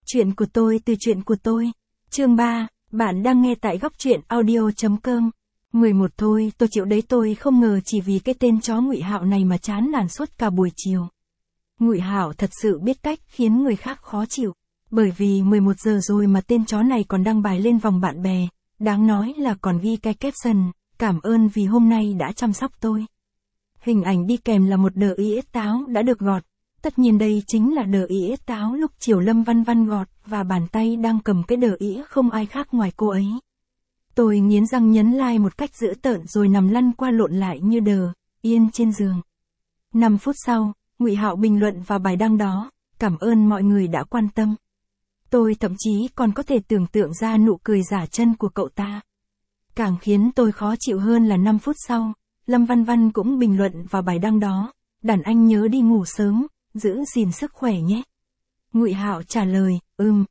Chuyện của tôi từ chuyện của tôi. Chương 3, bạn đang nghe tại góc truyện audio.com. 11 thôi, tôi chịu đấy, tôi không ngờ chỉ vì cái tên chó Ngụy Hạo này mà chán nản suốt cả buổi chiều. Ngụy Hạo thật sự biết cách khiến người khác khó chịu, bởi vì 11 giờ rồi mà tên chó này còn đăng bài lên vòng bạn bè, đáng nói là còn ghi cái caption, cảm ơn vì hôm nay đã chăm sóc tôi. Hình ảnh đi kèm là một đờ y ếch táo đã được gọt. Tất nhiên đây chính là đờ ỉ táo lúc chiều Lâm Văn Văn gọt, và bàn tay đang cầm cái đờ ỉ không ai khác ngoài cô ấy. Tôi nghiến răng nhấn like một cách dữ tợn rồi nằm lăn qua lộn lại như đờ, yên trên giường. 5 phút sau, Ngụy Hạo bình luận vào bài đăng đó, cảm ơn mọi người đã quan tâm. Tôi thậm chí còn có thể tưởng tượng ra nụ cười giả chân của cậu ta. Càng khiến tôi khó chịu hơn là 5 phút sau, Lâm Văn Văn cũng bình luận vào bài đăng đó, đàn anh nhớ đi ngủ sớm, giữ gìn sức khỏe nhé. Ngụy Hạo trả lời,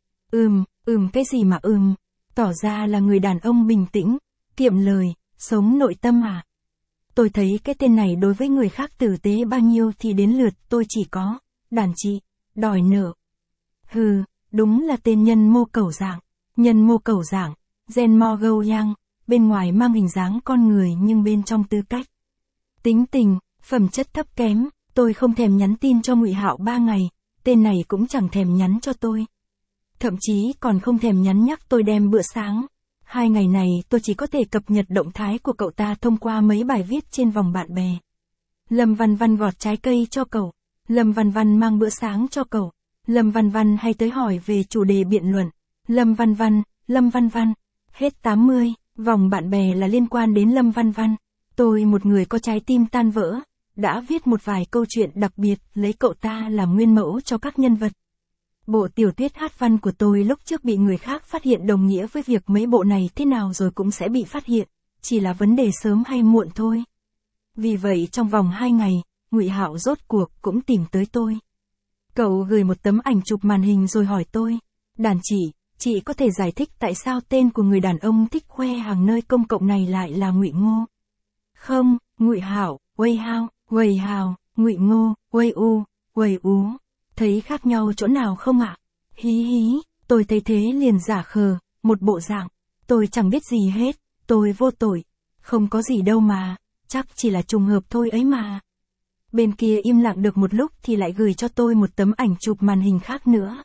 cái gì mà tỏ ra là người đàn ông bình tĩnh, kiệm lời, sống nội tâm à. Tôi thấy cái tên này đối với người khác tử tế bao nhiêu thì đến lượt tôi chỉ có, đàn chị, đòi nợ. Hừ, đúng là tên nhân mô cẩu dạng, gen mo gâu yang, bên ngoài mang hình dáng con người nhưng bên trong tư cách, tính tình, phẩm chất thấp kém. Tôi không thèm nhắn tin cho Ngụy Hạo 3 ngày, tên này cũng chẳng thèm nhắn cho tôi. Thậm chí còn không thèm nhắn nhắc tôi đem bữa sáng. 2 ngày này tôi chỉ có thể cập nhật động thái của cậu ta thông qua mấy bài viết trên vòng bạn bè. Lâm Văn Văn gọt trái cây cho cậu. Lâm Văn Văn mang bữa sáng cho cậu. Lâm Văn Văn hay tới hỏi về chủ đề biện luận. Lâm Văn Văn. Hết 80, vòng bạn bè là liên quan đến Lâm Văn Văn. Tôi một người có trái tim tan vỡ, đã viết một vài câu chuyện đặc biệt lấy cậu ta làm nguyên mẫu cho các nhân vật. Bộ tiểu thuyết hát văn của tôi lúc trước bị người khác phát hiện đồng nghĩa với việc mấy bộ này thế nào rồi cũng sẽ bị phát hiện, chỉ là vấn đề sớm hay muộn thôi. Vì vậy trong vòng 2 ngày, Ngụy Hạo rốt cuộc cũng tìm tới tôi. Cậu gửi một tấm ảnh chụp màn hình rồi hỏi tôi, đàn chị có thể giải thích tại sao tên của người đàn ông thích khoe hàng nơi công cộng này lại là Ngụy Ngô? Không, Ngụy Hạo, Quầy hào, Ngụy Ngô, Quầy ú, thấy khác nhau chỗ nào không ạ? Hí, tôi thấy thế liền giả khờ, một bộ dạng, tôi chẳng biết gì hết, tôi vô tội, không có gì đâu mà, chắc chỉ là trùng hợp thôi ấy mà. Bên kia im lặng được một lúc thì lại gửi cho tôi một tấm ảnh chụp màn hình khác nữa.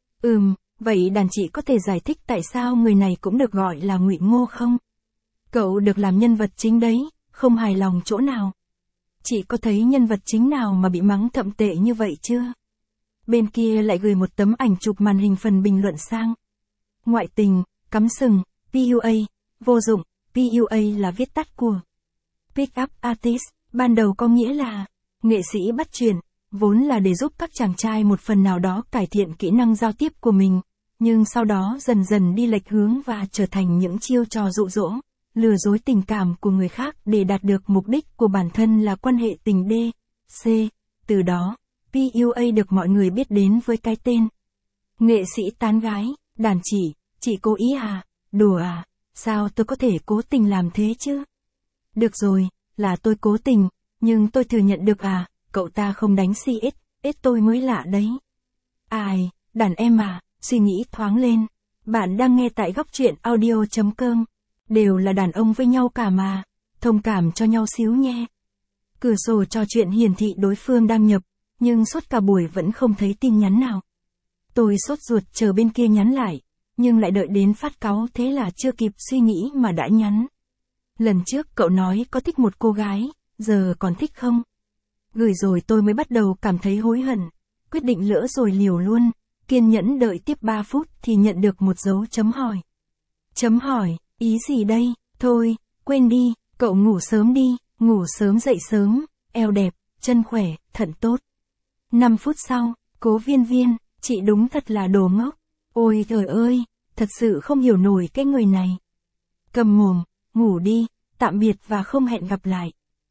Vậy đàn chị có thể giải thích tại sao người này cũng được gọi là Ngụy Ngô không? Cậu được làm nhân vật chính đấy, không hài lòng chỗ nào? Chị có thấy nhân vật chính nào mà bị mắng thậm tệ như vậy chưa? Bên kia lại gửi một tấm ảnh chụp màn hình phần bình luận sang. Ngoại tình, cắm sừng, PUA, vô dụng, PUA là viết tắt của Pick Up Artist, ban đầu có nghĩa là nghệ sĩ bắt chuyện, vốn là để giúp các chàng trai một phần nào đó cải thiện kỹ năng giao tiếp của mình, nhưng sau đó dần dần đi lệch hướng và trở thành những chiêu trò dụ dỗ, lừa dối tình cảm của người khác để đạt được mục đích của bản thân là quan hệ tình D, C. Từ đó, PUA được mọi người biết đến với cái tên nghệ sĩ tán gái. Đàn chị cố ý à, đùa à, sao tôi có thể cố tình làm thế chứ? Được rồi, là tôi cố tình, nhưng tôi thừa nhận được à, cậu ta không đánh CS, tôi mới lạ đấy. Ai, đàn em à, suy nghĩ thoáng lên. Bạn đang nghe tại góc truyện audio.com. Đều là đàn ông với nhau cả mà, thông cảm cho nhau xíu nhé. Cửa sổ trò chuyện hiển thị đối phương đang nhập, nhưng suốt cả buổi vẫn không thấy tin nhắn nào. Tôi sốt ruột chờ bên kia nhắn lại, nhưng lại đợi đến phát cáu thế là chưa kịp suy nghĩ mà đã nhắn. Lần trước cậu nói có thích một cô gái, giờ còn thích không? Gửi rồi tôi mới bắt đầu cảm thấy hối hận, quyết định lỡ rồi liều luôn, kiên nhẫn đợi tiếp 3 phút thì nhận được một dấu chấm hỏi. Chấm hỏi, ý gì đây? Thôi, quên đi, cậu ngủ sớm đi, ngủ sớm dậy sớm, eo đẹp, chân khỏe, thận tốt. 5 phút sau, Cố Viên, chị đúng thật là đồ ngốc. Ôi trời ơi, thật sự không hiểu nổi cái người này. Cầm mồm, ngủ đi, tạm biệt và không hẹn gặp lại.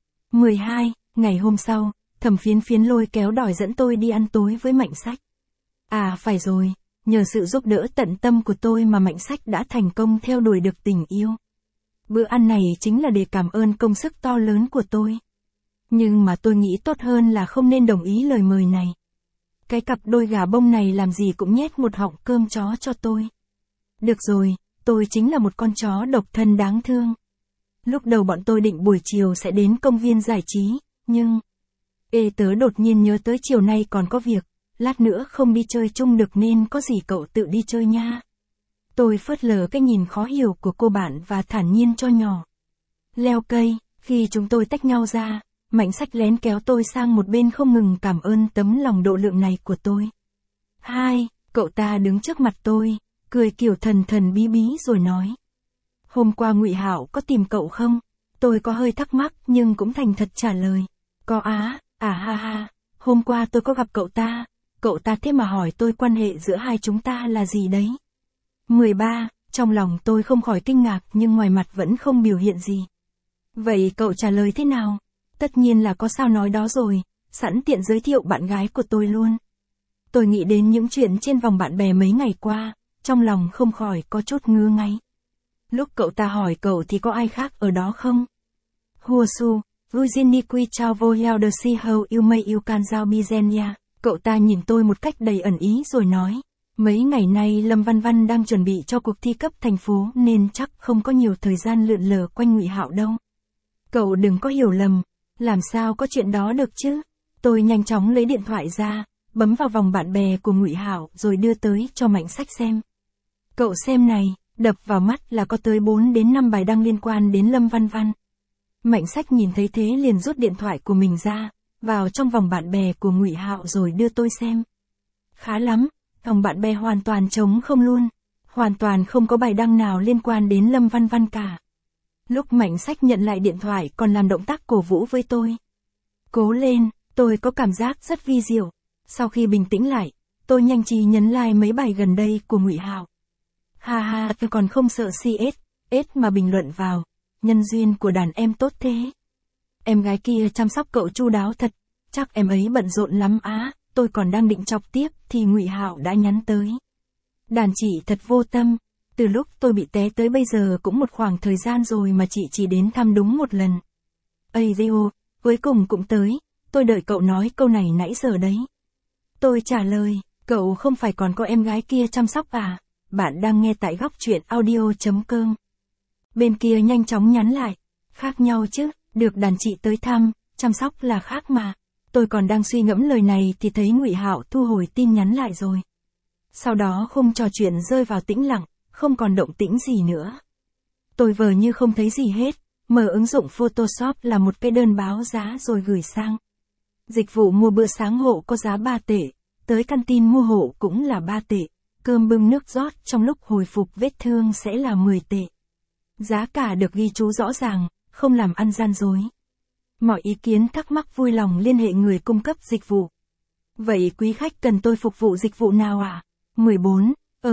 12, ngày hôm sau, Thẩm Phiến lôi kéo đòi dẫn tôi đi ăn tối với Mạnh Sách. À phải rồi, nhờ sự giúp đỡ tận tâm của tôi mà Mạnh Sách đã thành công theo đuổi được tình yêu. Bữa ăn này chính là để cảm ơn công sức to lớn của tôi. Nhưng mà tôi nghĩ tốt hơn là không nên đồng ý lời mời này. Cái cặp đôi gà bông này làm gì cũng nhét một họng cơm chó cho tôi. Được rồi, tôi chính là một con chó độc thân đáng thương. Lúc đầu bọn tôi định buổi chiều sẽ đến công viên giải trí, nhưng... tớ đột nhiên nhớ tới chiều nay còn có việc, lát nữa không đi chơi chung được nên có gì cậu tự đi chơi nha. Tôi phớt lờ cái nhìn khó hiểu của cô bạn và thản nhiên cho nhỏ. Leo cây, khi chúng tôi tách nhau ra, Mạnh Sách lén kéo tôi sang một bên không ngừng cảm ơn tấm lòng độ lượng này của tôi. Hai, cậu ta đứng trước mặt tôi, cười kiểu thần thần bí bí rồi nói. Hôm qua Ngụy Hạo có tìm cậu không? Tôi có hơi thắc mắc nhưng cũng thành thật trả lời. Có á, ha ha, hôm qua tôi có gặp cậu ta thế mà hỏi tôi quan hệ giữa hai chúng ta là gì đấy. 13, trong lòng tôi không khỏi kinh ngạc nhưng ngoài mặt vẫn không biểu hiện gì. Vậy cậu trả lời thế nào? Tất nhiên là có sao nói đó rồi, sẵn tiện giới thiệu bạn gái của tôi luôn. Tôi nghĩ đến những chuyện trên vòng bạn bè mấy ngày qua, trong lòng không khỏi có chút ngứa ngáy. Lúc cậu ta hỏi cậu thì có ai khác ở đó không? Hua su, Vujiniqui chao voyao de si how you may you can giao bizenia. Cậu ta nhìn tôi một cách đầy ẩn ý rồi nói. Mấy ngày nay Lâm Văn Văn đang chuẩn bị cho cuộc thi cấp thành phố nên chắc không có nhiều thời gian lượn lờ quanh Ngụy Hạo đâu. Cậu đừng có hiểu lầm, làm sao có chuyện đó được chứ? Tôi nhanh chóng lấy điện thoại ra, bấm vào vòng bạn bè của Ngụy Hạo rồi đưa tới cho Mạnh Sách xem. Cậu xem này, đập vào mắt là có tới 4 đến 5 bài đăng liên quan đến Lâm Văn Văn. Mạnh Sách nhìn thấy thế liền rút điện thoại của mình ra, vào trong vòng bạn bè của Ngụy Hạo rồi đưa tôi xem. Khá lắm, vòng bạn bè hoàn toàn trống không luôn, hoàn toàn không có bài đăng nào liên quan đến Lâm Văn Văn cả. Lúc Mạnh Sách nhận lại điện thoại còn làm động tác cổ vũ với tôi. Cố lên, tôi có cảm giác rất vi diệu. Sau khi bình tĩnh lại, tôi nhanh trí nhấn like mấy bài gần đây của Ngụy Hạo. Ha ha, tôi còn không sợ CS mà bình luận vào. Nhân duyên của đàn em tốt thế. Em gái kia chăm sóc cậu chu đáo thật, chắc em ấy bận rộn lắm á. Tôi còn đang định chọc tiếp thì Ngụy Hạo đã nhắn tới. Đàn chị thật vô tâm, từ lúc tôi bị té tới bây giờ cũng một khoảng thời gian rồi mà chị chỉ đến thăm đúng một lần. Ây Dio, cuối cùng cũng tới, tôi đợi cậu nói câu này nãy giờ đấy. Tôi trả lời, cậu không phải còn có em gái kia chăm sóc à? Bạn đang nghe tại góc truyện audio.com. Bên kia nhanh chóng nhắn lại, khác nhau chứ, được đàn chị tới thăm, chăm sóc là khác mà. Tôi còn đang suy ngẫm lời này thì thấy Ngụy Hạo thu hồi tin nhắn lại rồi. Sau đó khung trò chuyện rơi vào tĩnh lặng, không còn động tĩnh gì nữa. Tôi vờ như không thấy gì hết, mở ứng dụng Photoshop làm một cái đơn báo giá rồi gửi sang. Dịch vụ mua bữa sáng hộ có giá 3 tệ, tới căn tin mua hộ cũng là 3 tệ, cơm bưng nước rót trong lúc hồi phục vết thương sẽ là 10 tệ. Giá cả được ghi chú rõ ràng, không làm ăn gian dối. Mọi ý kiến thắc mắc vui lòng liên hệ người cung cấp dịch vụ. Vậy quý khách cần tôi phục vụ dịch vụ nào ạ? 14,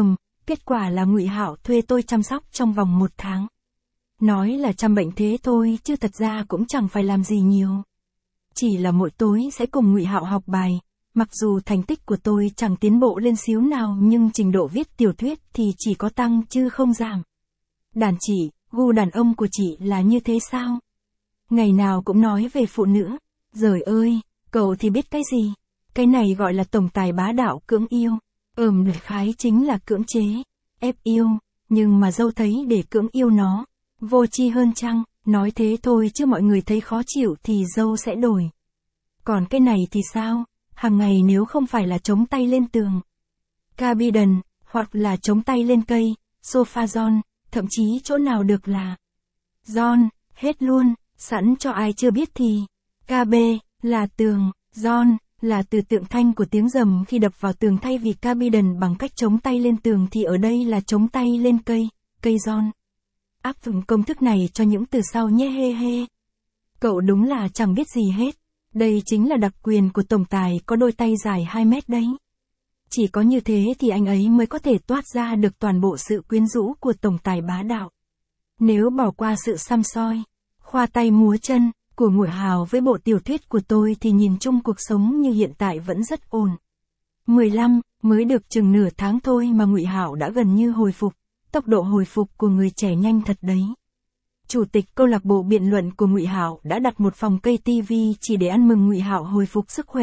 kết quả là Ngụy Hạo thuê tôi chăm sóc trong vòng 1 tháng. Nói là chăm bệnh thế thôi chứ thật ra cũng chẳng phải làm gì nhiều. Chỉ là mỗi tối sẽ cùng Ngụy Hạo học bài, mặc dù thành tích của tôi chẳng tiến bộ lên xíu nào nhưng trình độ viết tiểu thuyết thì chỉ có tăng chứ không giảm. Đàn chị, gu đàn ông của chị là như thế sao? Ngày nào cũng nói về phụ nữ. Giời ơi, cậu thì biết cái gì? Cái này gọi là tổng tài bá đạo cưỡng yêu. Đại khái chính là cưỡng chế, ép yêu, nhưng mà dâu thấy để cưỡng yêu nó, vô tri hơn chăng, nói thế thôi chứ mọi người thấy khó chịu thì dâu sẽ đổi. Còn cái này thì sao, hàng ngày nếu không phải là chống tay lên tường, cabiden, hoặc là chống tay lên cây, sofa John, thậm chí chỗ nào được là John, hết luôn, sẵn cho ai chưa biết thì, KB, là tường, John, là từ tượng thanh của tiếng rầm khi đập vào tường thay vì cabiden bằng cách chống tay lên tường thì ở đây là chống tay lên cây, cây John. Áp dụng công thức này cho những từ sau nhé he he. Cậu đúng là chẳng biết gì hết. Đây chính là đặc quyền của tổng tài có đôi tay dài 2 mét đấy. Chỉ có như thế thì anh ấy mới có thể toát ra được toàn bộ sự quyến rũ của tổng tài bá đạo. Nếu bỏ qua sự săm soi, khoa tay múa chân của Ngụy Hạo với bộ tiểu thuyết của tôi thì nhìn chung cuộc sống như hiện tại vẫn rất ổn. 15, mới được chừng nửa tháng thôi mà Ngụy Hạo đã gần như hồi phục. Tốc độ hồi phục của người trẻ nhanh thật đấy. Chủ tịch câu lạc bộ biện luận của Ngụy Hạo đã đặt một phòng cây TV chỉ để ăn mừng Ngụy Hạo hồi phục sức khỏe.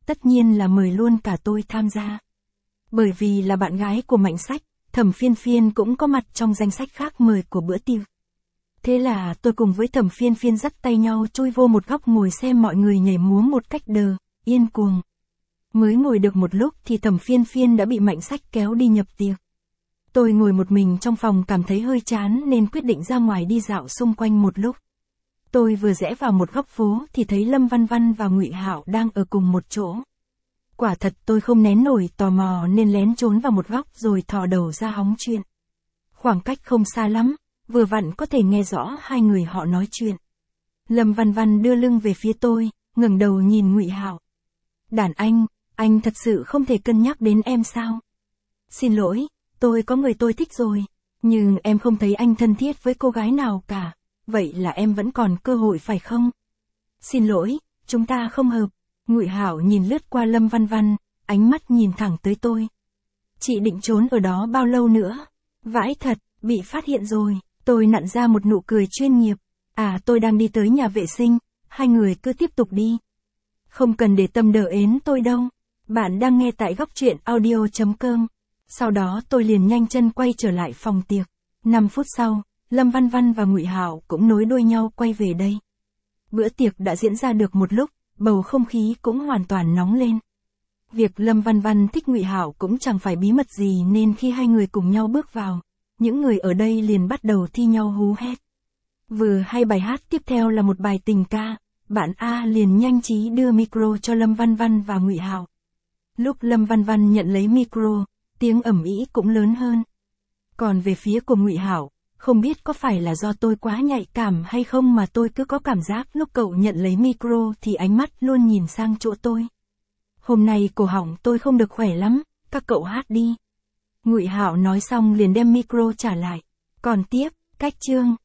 tất nhiên là mời luôn cả tôi tham gia. Bởi vì là bạn gái của Mạnh Sách, Thẩm Phiên Phiên cũng có mặt trong danh sách khác mời của bữa tiệc. Thế là tôi cùng với Thẩm Phiên Phiên dắt tay nhau chui vô một góc ngồi xem mọi người nhảy múa một cách yên cuồng. Mới ngồi được một lúc thì Thẩm Phiên Phiên đã bị Mạnh Sách kéo đi nhập tiệc. Tôi ngồi một mình trong phòng cảm thấy hơi chán nên quyết định ra ngoài đi dạo xung quanh một lúc. Tôi vừa rẽ vào một góc phố thì thấy Lâm Văn Văn và Ngụy Hạo đang ở cùng một chỗ. Quả thật tôi không nén nổi tò mò nên lén trốn vào một góc rồi thò đầu ra hóng chuyện. Khoảng cách không xa lắm, vừa vặn có thể nghe rõ hai người họ nói chuyện. Lâm Văn Văn đưa lưng về phía tôi, ngẩng đầu nhìn Ngụy Hạo. Đàn anh thật sự không thể cân nhắc đến em sao? Xin lỗi, tôi có người tôi thích rồi, nhưng em không thấy anh thân thiết với cô gái nào cả, vậy là em vẫn còn cơ hội phải không? Xin lỗi, chúng ta không hợp. Ngụy Hạo nhìn lướt qua Lâm Văn Văn, ánh mắt nhìn thẳng tới tôi. Chị định trốn ở đó bao lâu nữa? Vãi thật, bị phát hiện rồi. Tôi nặn ra một nụ cười chuyên nghiệp. À, tôi đang đi tới nhà vệ sinh, hai người cứ tiếp tục đi. Không cần để tâm đờ ến tôi đâu. Bạn đang nghe tại góc truyện audio.com. Sau đó tôi liền nhanh chân quay trở lại phòng tiệc. 5 phút sau, Lâm Văn Văn và Ngụy Hạo cũng nối đuôi nhau quay về đây. Bữa tiệc đã diễn ra được một lúc, bầu không khí cũng hoàn toàn nóng lên. Việc Lâm Văn Văn thích Ngụy Hạo cũng chẳng phải bí mật gì nên khi hai người cùng nhau bước vào, những người ở đây liền bắt đầu thi nhau hú hét. Vừa hay bài hát tiếp theo là một bài tình ca, bạn A liền nhanh trí đưa micro cho Lâm Văn Văn và Ngụy Hạo. Lúc Lâm Văn Văn nhận lấy micro, tiếng ầm ĩ cũng lớn hơn. Còn về phía của Ngụy Hạo, không biết có phải là do tôi quá nhạy cảm hay không mà tôi cứ có cảm giác lúc cậu nhận lấy micro thì ánh mắt luôn nhìn sang chỗ tôi. Hôm nay cổ họng tôi không được khỏe lắm, các cậu hát đi. Ngụy Hạo nói xong liền đem micro trả lại. Còn tiếp, cách chương.